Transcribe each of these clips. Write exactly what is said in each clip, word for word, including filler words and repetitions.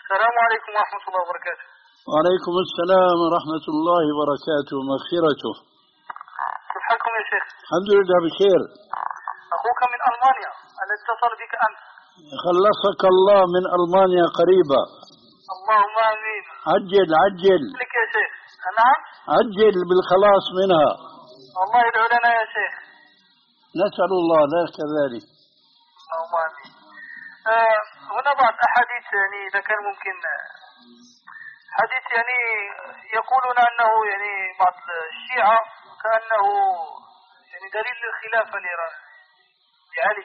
السلام عليكم ورحمة الله وبركاته. وعليكم السلام ورحمة الله وبركاته ومغفرته. كيف حالكم يا شيخ؟ الحمد لله بخير. أخوك من ألمانيا الذي اتصل بك أمس. خلصك الله من ألمانيا قريبا. اللهم آمين. عجل عجل لك يا شيخ. نعم. عجل بالخلاص منها. الله يدعو لنا يا شيخ. نسأل الله ذلك كذلك. اللهم آمين. آه هنا بعض أحاديث يعني إذا كان ممكن حديث يعني يقولون أنه يعني بعض الشيعة كأنه يعني دليل للخلافة لعلي.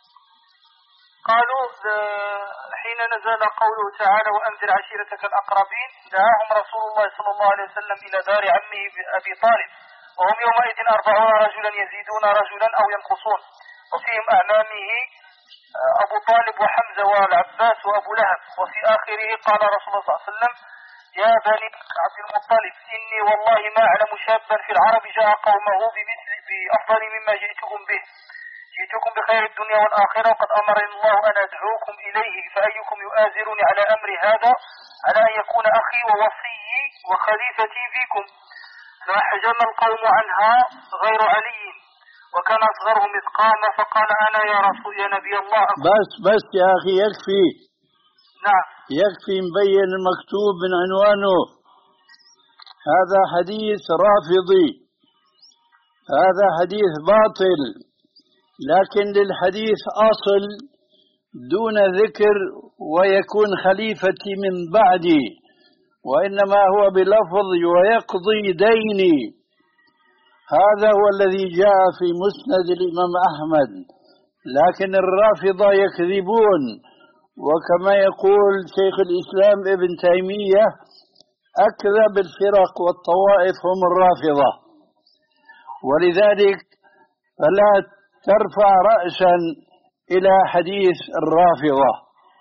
قالوا حين نزل قوله تعالى وأنذر عشيرتك الأقربين دعاهم رسول الله صلى الله عليه وسلم إلى دار عمه أبي طالب وهم يومئذ أربعون رجلا يزيدون رجلا أو ينقصون وفيهم أعمامه أبو طالب وحمزة والعباس وأبو لهب. وفي آخره قال رسول الله صلى الله عليه وسلم يا بني عبد المطلب إني والله ما أعلم شابا في العرب جاء قومه بمثل بأفضل مما جئتكم به جئتكم بخير الدنيا والآخرة وقد أمرني الله أن أدعوكم إليه فأيكم يؤازرني على أمر هذا على أن يكون أخي ووصيي وخليفتي فيكم. فحجم القوم عنها غير علي وكان أصغرهم إذ قام فقال أنا يا رسول يا نبي الله. بس بس يا أخي يكفي. نعم يكفي مبين المكتوب من عنوانه. هذا حديث رافضي، هذا حديث باطل، لكن للحديث أصل دون ذكر ويكون خليفتي من بعدي، وإنما هو بلفظ ويقضي ديني. هذا هو الذي جاء في مسند الإمام أحمد، لكن الرافضة يكذبون، وكما يقول شيخ الإسلام ابن تيمية أكذب الفرق والطوائف هم الرافضة. ولذلك فلا ترفع رأسا إلى حديث الرافضة.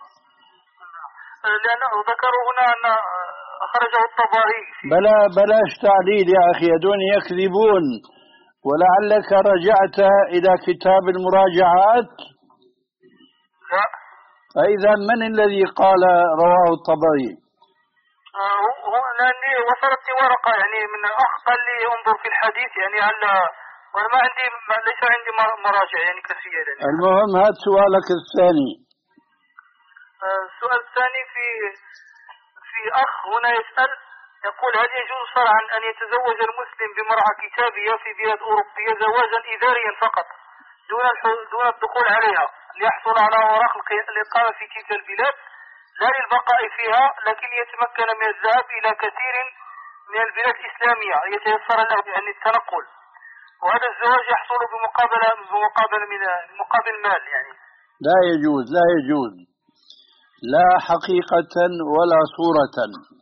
لأنه ذكروا هنا أن أخرجه الطبري. بلا بلاش تعليل يا أخي، دون يكذبون. ولعلك رجعت إلى كتاب المراجعات. لا. فإذا من الذي قال رواه الطبري؟ هو لأني وصلتني ورقة يعني من أخ قال لي انظر في الحديث يعني هل وأنا ما عندي ما ليس عندي مراجع يعني كثيرة يعني. المهم هات سؤالك الثاني. السؤال الثاني في في أخ هنا يسأل يقول هل يجوز شرعا أن يتزوج المسلم بامرأة كتابية في بلاد أوروبية زواجا إداريا فقط دون دون الدخول عليها ليحصل على أوراق الإقامة في تلك البلاد لا للبقاء فيها لكن يتمكن من الذهاب إلى كثير من البلاد الإسلامية يتيسر له يعني التنقل، وهذا الزواج يحصل بمقابلة بمقابل من مقابل مال يعني. لا يجوز لا يجوز لا حقيقة ولا صورة.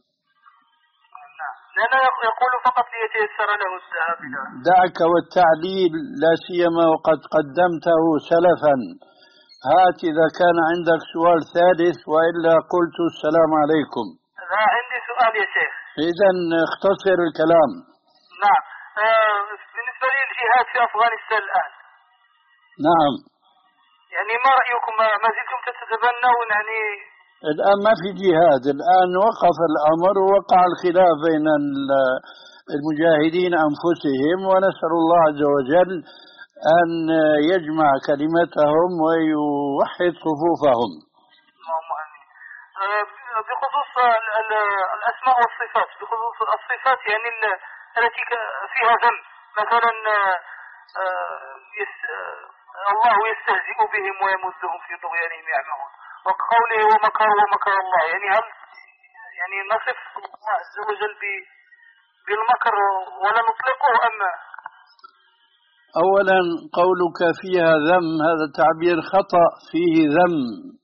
لأنه يقول فقط ليتيسر له الذهاب إلى. دعك والتعليل لا سيما وقد قدمته سلفا. هات إذا كان عندك سؤال ثالث وإلا قلت السلام عليكم. لا عندي سؤال يا شيخ. إذن اختصر الكلام. نعم. آه بالنسبة لي الجهاد في أفغانستان الآن. نعم. يعني ما رأيكم ما زلتم تتبنون يعني؟ الآن ما في جهاد، الآن وقف الأمر ووقع الخلاف بين المجاهدين أنفسهم، ونسأل الله عز وجل أن يجمع كلمتهم ويوحد صفوفهم. اللهم آمين. بخصوص الأسماء والصفات، بخصوص الصفات يعني التي فيها ذم مثلا الله يستهزئ بهم ويمدهم في طغيانهم يعمهون، وقوله ومكر ومكر الله، يعني هل يعني نصف الله عز وجل بالمكر ولا نطلقه أم؟ أولا قولك فيها ذم هذا تعبير خطأ، فيه ذم.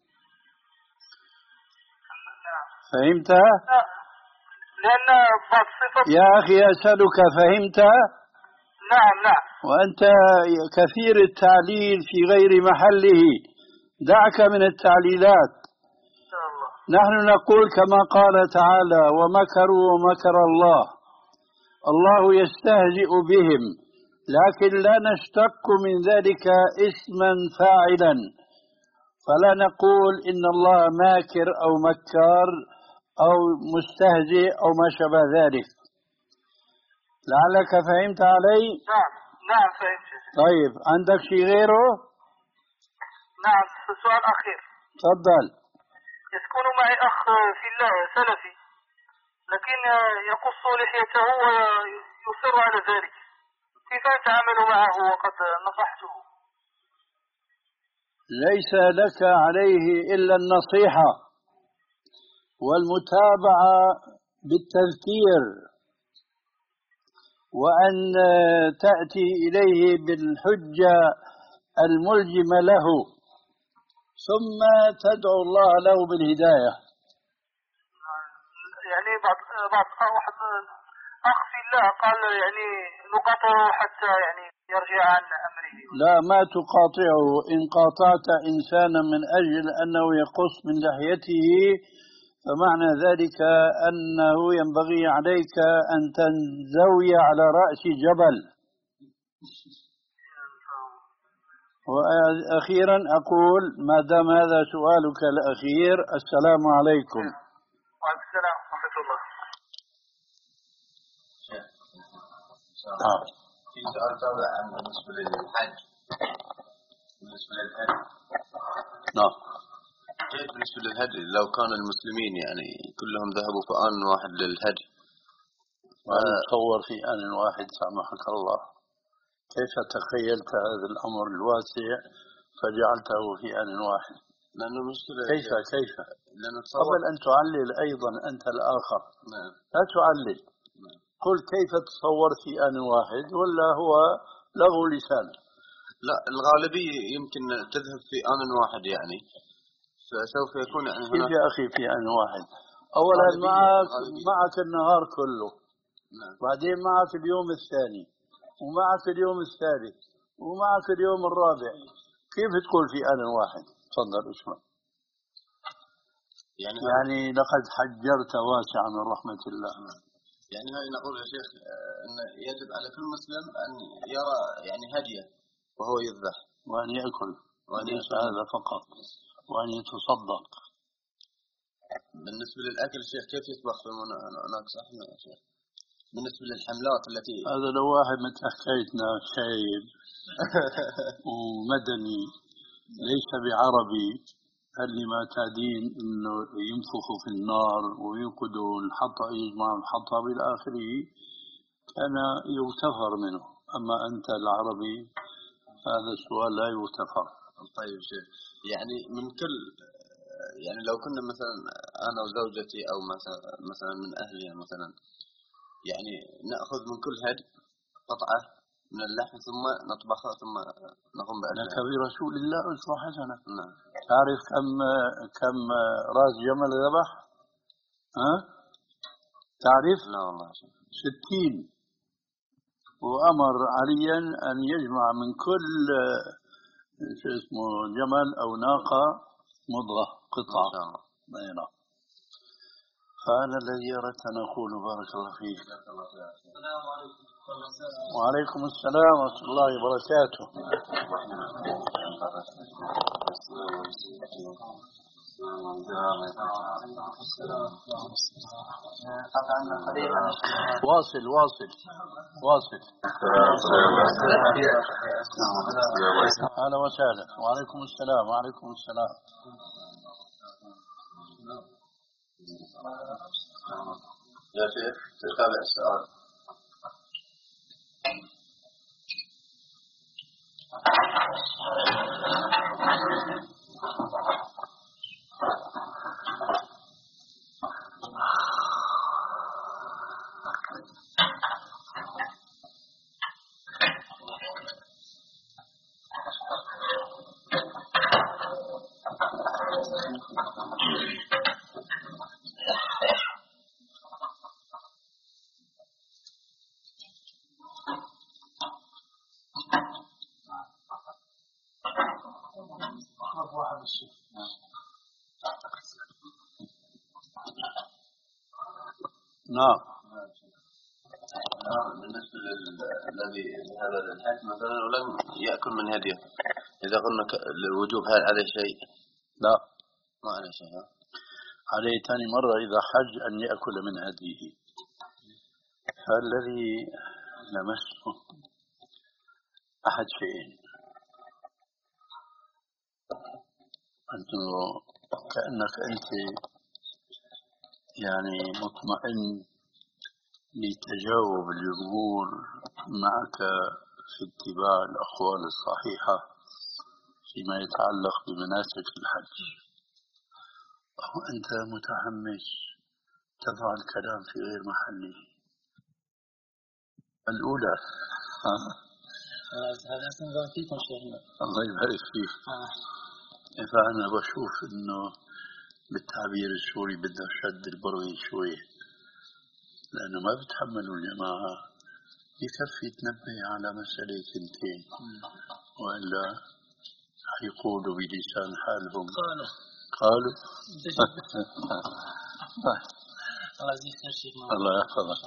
فهمت؟ لأن بعض الصفات يا أخي أسألك فهمت؟ نعم نعم. وأنت كثير التعليل في غير محله، دعك من التعليلات. إن شاء الله. نحن نقول كما قال تعالى ومكروا ومكر الله، الله يستهزئ بهم، لكن لا نشتق من ذلك اسما فاعلا، فلا نقول إن الله ماكر أو مكار، أو مستهزئ أو ما شابه ذلك. لعلك فهمت علي؟ نعم نعم فهمت. طيب عندك شيء غيره؟ نعم سؤال أخير. تفضل. يسكن معي أخ في الله سلفي لكن يقص لحيته ويصر على ذلك، كيف أتعامل معه وقد نصحته؟ ليس لك عليه إلا النصيحة والمتابعة بالتذكير، وأن تأتي إليه بالحجة الملجمة له، ثم تدعو الله له بالهداية. يعني بعض بعض واحد أخ في الله قال يعني نقاطعه حتى يعني يرجع عن أمره. لا، ما تقاطعه. إن قاطعت إنسانا من أجل أنه يقص من لحيته فمعنى ذلك أنه ينبغي عليك أن تنزوي على رأس جبل. وأخيرا أقول ما دام هذا سؤالك الأخير، السلام عليكم. وعليكم السلام ورحمة الله. آه. في سؤال تابع عن بالنسبة للحج. بالنسبة للحج. نعم. كيف بالنسبة للهدي لو كان المسلمين يعني كلهم ذهبوا في آن واحد للهج؟ وأنا أتصور في آن واحد سامحك الله. كيف تخيلت هذا الأمر الواسع فجعلته في آن واحد؟ لأنه مشكلة. كيف كيف؟ لأنه قبل أن تعلل أيضا أنت الآخر. نعم. لا تعلل. نعم. قل كيف تصور في آن واحد، ولا هو لغو لسان؟ لا، الغالبية يمكن تذهب في آن واحد يعني، فسوف يكون يعني كيف هناك. يا أخي في آن واحد؟ أولا معك غالبية. معك النهار كله. نعم. بعدين معك اليوم الثاني، ومعك اليوم الثالث، ومعك اليوم الرابع. كيف تقول في آن واحد؟ تفضل اسمع. يعني, يعني لقد حجرت واسعا من رحمة الله. يعني هاي نقول يا شيخ أن يجب على كل مسلم أن يرى يعني هديه وهو يذبح، وأن يأكل، وليس هذا فقط، وأن يتصدق. بالنسبة للأكل شيخ كيف يطبخ في هناك؟ صح يا شيخ. بالنسبة للحملات التي هذا لو واحد مثل حكايتنا شايب ومدني ليس بعربي، اللي معتادين انه ينفخوا في النار ويوقدوا الحطب، يجمعوا الحطب الى اخره، كان يغتفر منه. اما انت العربي هذا السؤال لا يغتفر. طيب شيخ، يعني من كل يعني لو كنا مثلا انا وزوجتي او مثلا مثلا من اهلي مثلا، يعني ناخذ من كل هد قطعه من اللحم ثم نطبخها ثم نقوم بأكلها. لك برسول الله أسوة حسنة. نعم. تعرف كم كم راس جمل ذبح؟ ها؟ تعرف؟ لا والله. ستين. وأمر عليا أن يجمع من كل شو اسمه جمل أو ناقة مضغة قطعة. ما شاء الله. نعم. فأنا الذي أردت أن أقول بارك الله فيك. السلام عليكم. وعليكم السلام ورحمة الله وبركاته. واصل واصل واصل. أهلا وسهلا. وعليكم السلام. وعليكم السلام. يا شيخ تتابع السؤال. نعم. بالنسبة للذي هذا الحج مثلا ولم يأكل من هديه، إذا قلنا الوجوب هل عليه شيء؟ لا، ما عليه شيء. عليه ثاني مرة إذا حج أن يأكل من هديه. فالذي لمسه أحد شيئين، أنه كأنك أنت يعني مطمئن لتجاوب الجمهور معك في اتباع الأقوال الصحيحة فيما يتعلق بمناسك الحج، وأنت متحمس تضع الكلام في غير محله. الأولى هذا سنظر فيكم شيخنا الله يبارك فيك. فأنا بشوف إنه بالتعبير السوري بدها شد البروي شوي، لأنه ما بتحملوا الجماعة. يكفي تنبه على مسألة ثنتين وإلا حيقولوا بلسان حالهم قالوا قالوا الله يحفظك.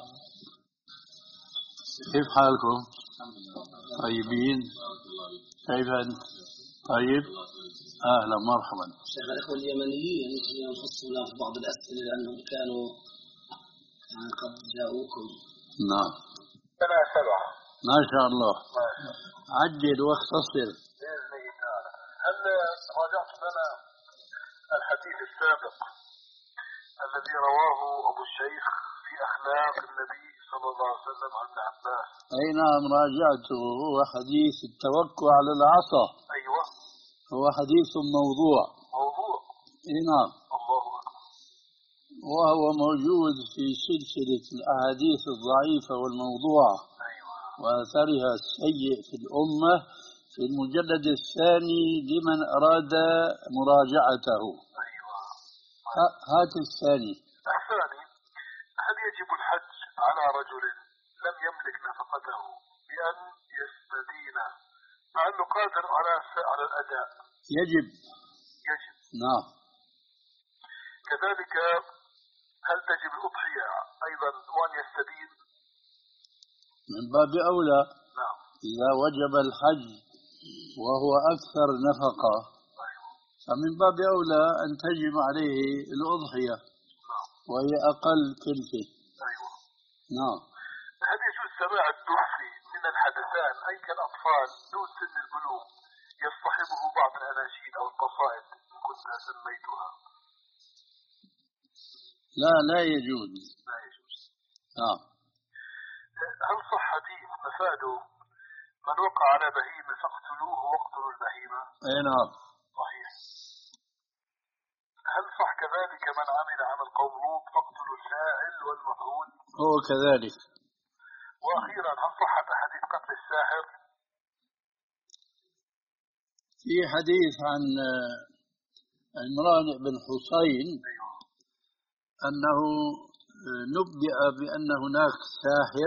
كيف حالكم؟ طيبين؟ كيف أنت؟ طيب؟ أهلا مرحبا. شيخ الأخوة اليمنيين ينخصون في بعض الأسئلة لأنهم كانوا قد جاءوكم. نعم. سنة سبعة. ما شاء الله. عجل واختصر. بإذن الله تعالى. هل راجعت لنا الحديث السابق الذي رواه أبو الشيخ في أخلاق النبي صلى الله عليه وسلم عن ابن عباس؟ أي نعم راجعته. هو حديث التوكل على العصا. أيوة. هو حديث موضوع. موضوع. أي نعم. الله أكبر. وهو موجود في سلسلة الأحاديث الضعيفة والموضوعة. أيوة. وأثرها السيء في الأمة في المجلد الثاني لمن أراد مراجعته. أيوة. هات الثاني. الثاني: هل يجب الحج على رجل لم يملك نفقته بأن يستدين مع أنه قادر على على الأداء؟ يجب. يجب. نعم. كذلك هل تجب الأضحية أيضا وأن يستدين؟ من باب أولى. نعم. إذا وجب الحج وهو أكثر نفقة فمن باب أولى أن تجب عليه الأضحية وهي أقل كلفة. أيوة. نعم. هل يجوز سماع الدف من الحدثان أي كالأطفال دون سن البلوغ يصطحبه بعض الأناشيد أو القصائد إن كنت سميتها؟ لا لا يجوز. لا يجوز. نعم. هل صح حديث مفاده من وقع على بهيمة فاقتلوه واقتلوا البهيمة؟ أي نعم. صحيح. هل صح كذلك من عمل عمل قوم لوط فاقتلوا الفاعل والمفعول؟ هو كذلك. وأخيرا هل صحت أحاديث قتل الساحر؟ في حديث عن عمران بن حسين أنه نبئ بأن هناك ساحر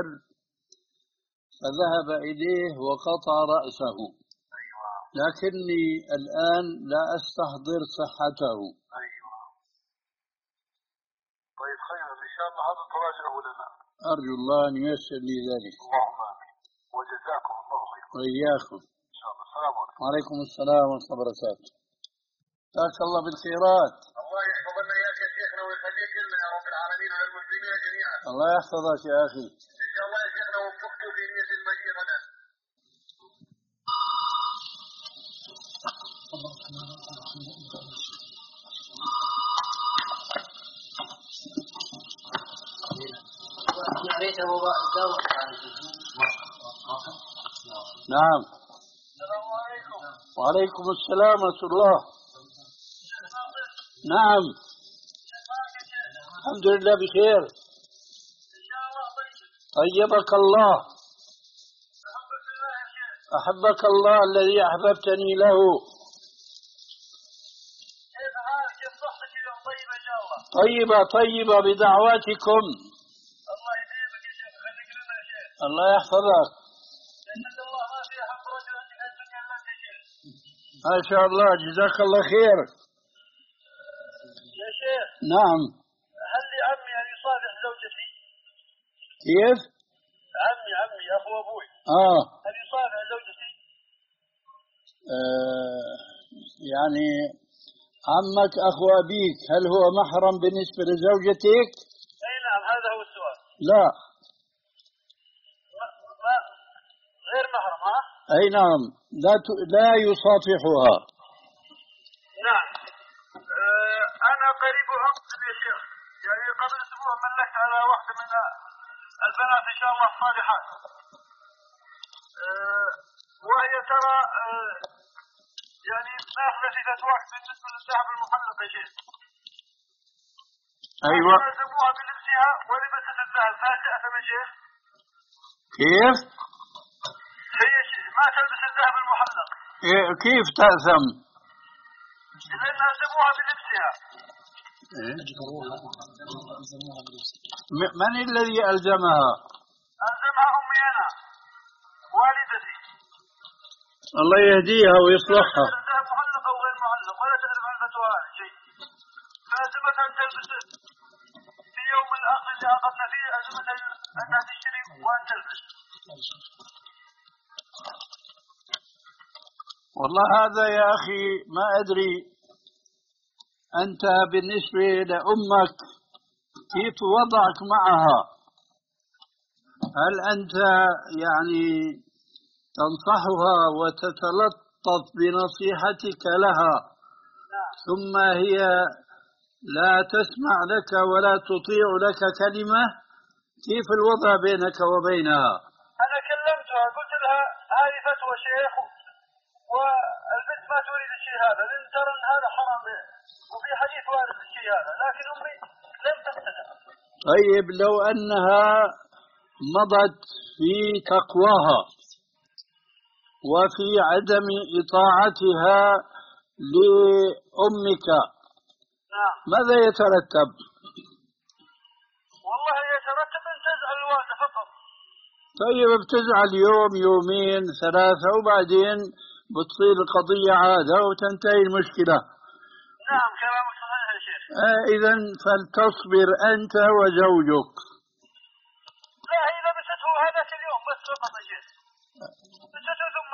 فذهب إليه وقطع رأسه، لكني الآن لا أستحضر صحته. أيوة. طيب خير إن شاء الله هذا تراجعه لنا. أرجو الله أن ييسر لي ذلك. اللهم آمين. وجزاكم الله خير. وإياكم. إن شاء الله. السلام عليكم. وعليكم السلام ورحمة الله وبركاته. جزاك الله بالخيرات. الله يحفظنا إياك يا شيخنا ويخليك لنا يا رب العالمين وللمسلمين جميعا. الله يحفظك يا أخي. إن شاء الله يا شيخنا وفقت في نية المجيء غدا. نعم. السلام عليكم. وعليكم السلام ورحمة الله. نعم. الحمد لله بخير. طيبك الله. أحبك الله الذي أحببتني له. كيف حالك؟ كيف صحتك اليوم؟ طيبة إن شاء الله. طيبة طيبة بدعواتكم. الله يديمك يا شيخ. خليك لنا يا شيخ. الله يحفظك. جنة الله ما فيها حق رجل أن يتكلم يا شيخ. ما شاء الله جزاك الله خير. يا شيخ. نعم. هل لعمي أن يصافح زوجتي؟ كيف؟ عمي عمي أخو أبوي. آه. هل يصافح زوجتي؟ آه يعني عمك أخو أبيك هل هو محرم بالنسبة لزوجتك؟ أي نعم، هذا هو السؤال. لا. ما ما غير محرم. ها؟ أي نعم، لا ت... لا يصافحها. نعم. أه أنا قريب وقت يا شيخ، يعني قبل أسبوع ملكت على واحدة من البنات إن شاء الله الصالحات، أه وهي ترى أه يعني ما أخذت فتواك بالنسبة للذهب المحلق يا شيخ. أيوة. ألزموها بلبسها ولبست الذهب، فهل تأثم يا شيخ؟ كيف؟ هي ما تلبس الذهب المحلق. إيه كيف تأثم؟ لأن ألزموها بلبسها. من الذي ألزمها؟ ألزمها أمي أنا والدتي. الله يهديها ويصلحها. الذهب محلق أو غير محلق ولا تعرف عن فتوى شيء، فألزمتها أن تلبس في يوم الأخذ اللي أخذنا فيه، ألزمتها أنها تشتري وأن تلبس. والله هذا يا أخي ما أدري، أنت بالنسبة لأمك كيف وضعك معها؟ هل أنت يعني تنصحها وتتلطف بنصيحتك لها ثم هي لا تسمع لك ولا تطيع لك كلمة؟ كيف الوضع بينك وبينها؟ أنا كلمتها قلت لها هذه فتوى شيخ والبنت ما تريد الشيء هذا، لأن ترى أن هذا حرام وفي حديث وارد الشيء هذا، لكن أمي لم تقتنع. طيب لو أنها مضت في تقواها وفي عدم إطاعتها لأمك، نعم، ماذا يترتب؟ والله يترتب أن تزعل الوالدة فقط. طيب بتزعل يوم يومين ثلاثة وبعدين بتصير القضية عادة وتنتهي المشكلة. نعم كلامك صحيح يا شيخ. آه إذا فلتصبر أنت وزوجك. لا هي لبسته هذاك اليوم بس فقط يا شيخ، لبسته ثم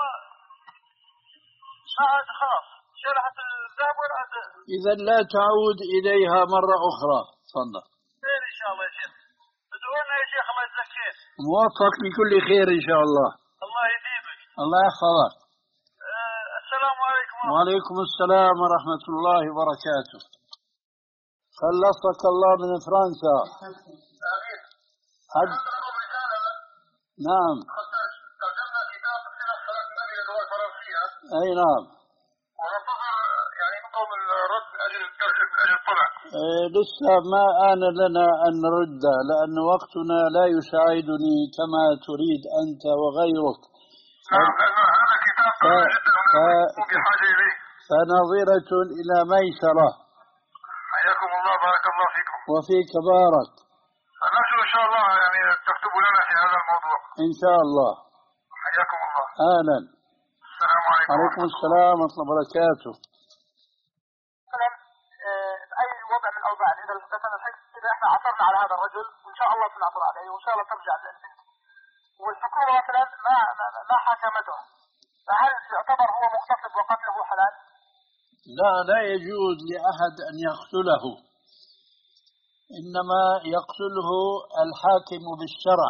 ما عاد خلاص شرحت الذهب ولا عاد. إذا لا تعود إليها مرة أخرى. تفضل. خير إن شاء الله يا شيخ، ادعونا يا شيخ الله يجزاك خير. موفق لكل خير إن شاء الله. الله يديمك. الله يحفظك. أه السلام عليكم. وعليكم السلام ورحمة الله وبركاته. خلصك الله من فرنسا. آمين. حد. نعم. قدمنا كتاب من الصلاة النبي اللغة الفرنسية. أي نعم. وننتظر يعني منكم الرد من أجل الترجمة من أجل الطبع. إيه لسه ما آن لنا أن نرد لأن وقتنا لا يساعدني كما تريد أنت وغيرك. نعم لأن هذا كتاب قوي جدا ونحن بحاجة إليه. فنظرة إلى ميسرة. حياكم الله بارك الله فيكم. وفيك بارك. نرجو إن شاء الله يعني تكتبوا لنا في هذا الموضوع. إن شاء الله. حياكم الله. أهلا. السلام عليكم. عليكم السلام ورحمة الله وبركاته. أي وضع من الأوضاع إذا مثلا إذا إحنا عثرنا على هذا الرجل وإن شاء الله سنعثر عليه وإن شاء الله ترجع للبنت والحكومة مثلا ما ما حكمته، فهل يعتبر هو مغتصب وقتله حلال؟ لا لا يجوز لأحد أن يقتله، إنما يقتله الحاكم بالشرع.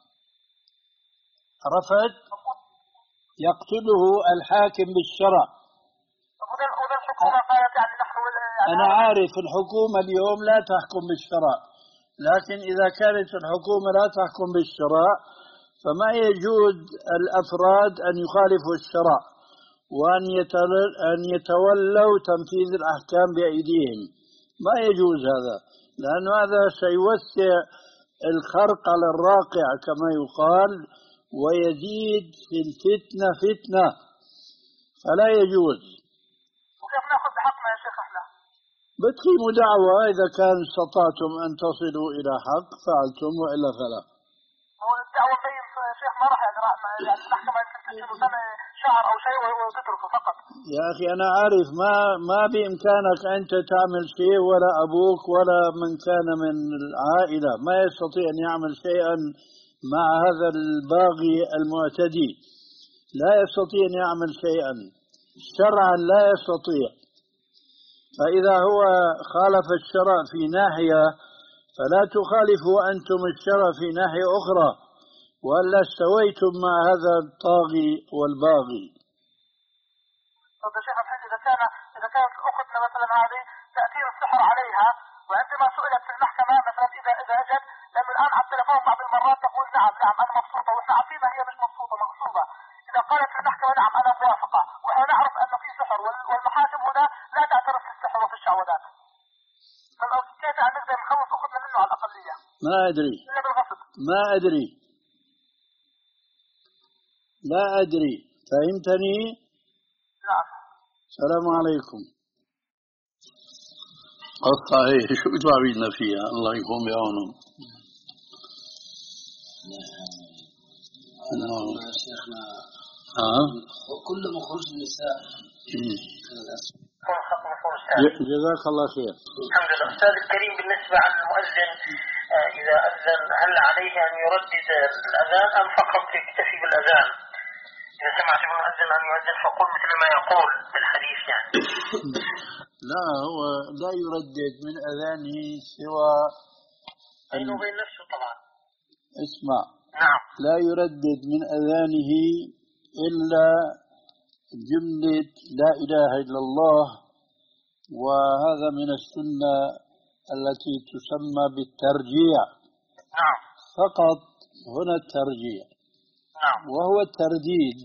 عرفت؟ يقتله الحاكم بالشرع. وذا الحكومة قالت يعني نحن يعني أنا عارف الحكومة اليوم لا تحكم بالشرع، لكن إذا كانت الحكومة لا تحكم بالشرع فما يجوز الأفراد أن يخالفوا الشرع وأن أن يتولوا تنفيذ الأحكام بأيديهم. ما يجوز هذا، لأن هذا سيوسع الخرق على الراقع كما يقال ويزيد في الفتنة فتنة، فلا يجوز. وكيف نأخذ بحقنا يا شيخ احنا؟ بتقيموا دعوة إذا كان استطعتم أن تصلوا إلى حق فعلتم وإلا فلا. هو الدعوة بين يا شيخ ما راح يعني المحكمة تسلم سنة شهر أو شيء وتتركه فقط. يا أخي أنا عارف ما ما بإمكانك أنت تعمل شيء ولا أبوك ولا من كان من العائلة ما يستطيع أن يعمل شيئا مع هذا الباغي المعتدي، لا يستطيع أن يعمل شيئا شرعا، لا يستطيع. فإذا هو خالف الشرع في ناحية فلا تخالفوا أنتم الشرع في ناحية أخرى، وألا استويتم مع هذا الطاغي والباغي. طب يا شيخ الحين إذا كان إذا كانت أختنا مثلا هذه تأثير السحر عليها، وعندما سئلت في المحكمة مثلا إذا إذا أجت، لأنه الآن على التلفون بعض المرات تقول نعم نعم أنا مبسوطة، وإحنا عارفين هي مش مبسوطة مغصوبة. إذا قالت في المحكمة نعم أنا موافقة، وإحنا نعرف أن في سحر، والمحاكم هنا لا تعترف في السحر وفي الشعوذات، فلو كيف نقدر نخلص أختنا منه على الأقلية؟ ما أدري إلا بالغصب. ما أدري لا أدري. فهمتني؟ نعم. السلام عليكم. الصحيح شو تعبينا فيها، الله يكون بعونهم. نعم يا شيخنا. اه وكل مخرج النساء. جزاك الله خير. الحمد لله. أستاذ الكريم، بالنسبة عن المؤذن إذا أذن هل عليه أن يردد الأذان أم فقط يكتفي بالأذان؟ إذا سمعت المؤذن أن يؤذن فقل مثل ما يقول بالحديث يعني. لا، هو لا يردد من أذانه سوى بينه وبين نفسه طبعا. اسمع. نعم. لا يردد من أذانه إلا جملة لا إله إلا الله، وهذا من السنة التي تسمى بالترجيع. نعم. فقط هنا الترجيع. نعم. وهو الترديد،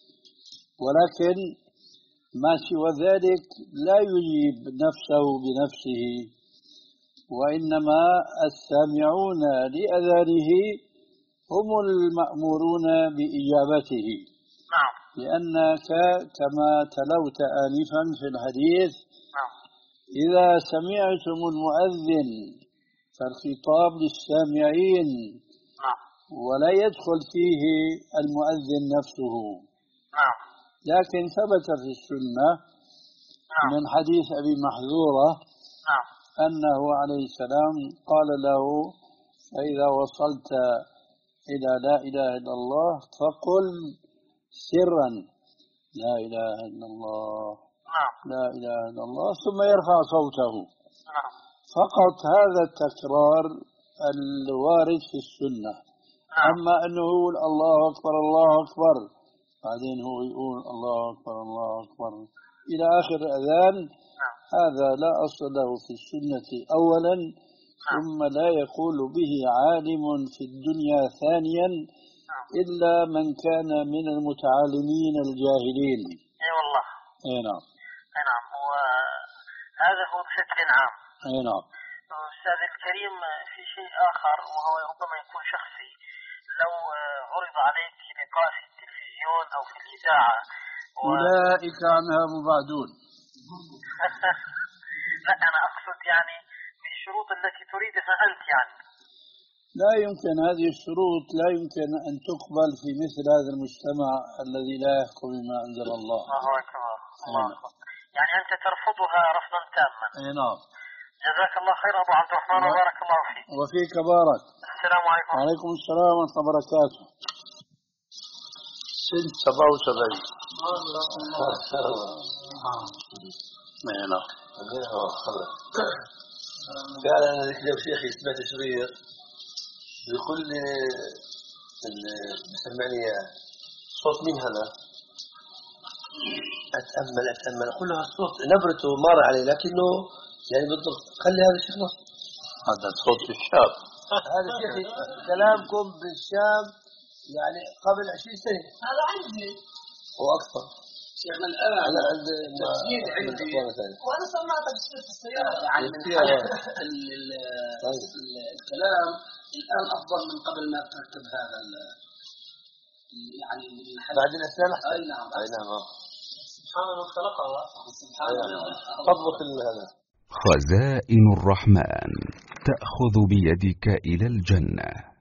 ولكن ما سوى ذلك لا يجيب نفسه بنفسه، وإنما السامعون لأذانه هم المأمورون بإجابته. نعم. لأنك كما تلوت آنفا في الحديث نعم. إذا سمعتم المؤذن فالخطاب للسامعين، نعم. ولا يدخل فيه المؤذن نفسه. نعم. لكن ثبت في السنة نعم. من حديث أبي محذورة نعم. أنه عليه السلام قال له فإذا وصلت إلى لا إله إلا الله فقل سرا لا إله إلا الله نعم. لا إله إلا الله، ثم يرفع صوته. نعم. فقط هذا التكرار الوارد في السنة. نعم. أما أنه يقول الله أكبر الله أكبر بعدين هو يقول الله أكبر الله أكبر إلى آخر الأذان، نعم. هذا لا أصل له في السنة أولا، ثم لا يقول به عالم في الدنيا ثانيا إلا من كان من المتعالمين الجاهلين. اي والله. اي نعم. اي نعم. وهذا هو بشكل عام. اي نعم. أستاذ الكريم، في شيء آخر وهو ربما يكون شخصي. لو عرض عليك لقاء في التلفزيون أو في الإذاعة و... أولئك عنها مبعدون. لا، أنا أقصد يعني بالشروط التي تريدها أنت يعني. لا يمكن هذه الشروط لا يمكن أن تقبل في مثل هذا المجتمع الذي لا يحكم بما أنزل الله. الله أكبر. الله أكبر. يعني أنت ترفضها رفضا تاما. أي نعم. جزاك الله خير أبو عبد الرحمن و... وبارك الله فيك. وفيك بارك. السلام عليكم. وعليكم السلام ورحمة الله وبركاته. سنة سبعة وسبعين. اي نعم. فعلا انا ذكر شيخي سمعت شريط بيقول لي سمعني صوت مين هذا؟ اتامل اتامل اقول له الصوت نبرته مر علي لكنه يعني بالضبط خلي هذا الشيخ نص. هذا صوت الشاب. هذا شيخي كلامكم بالشام يعني قبل عشرين سنة. هذا عندي واكثر. شيخنا الآن أنا عند تسجيل عندي وأنا سمعتك في السيارة يعني من الكلام الآن أفضل من قبل ما تركب هذا يعني بعد الأسنان. أي نعم. أي نعم. سبحان الله خلقها. سبحان الله. فضلك هذا. خزائن الرحمن تأخذ بيدك إلى الجنة.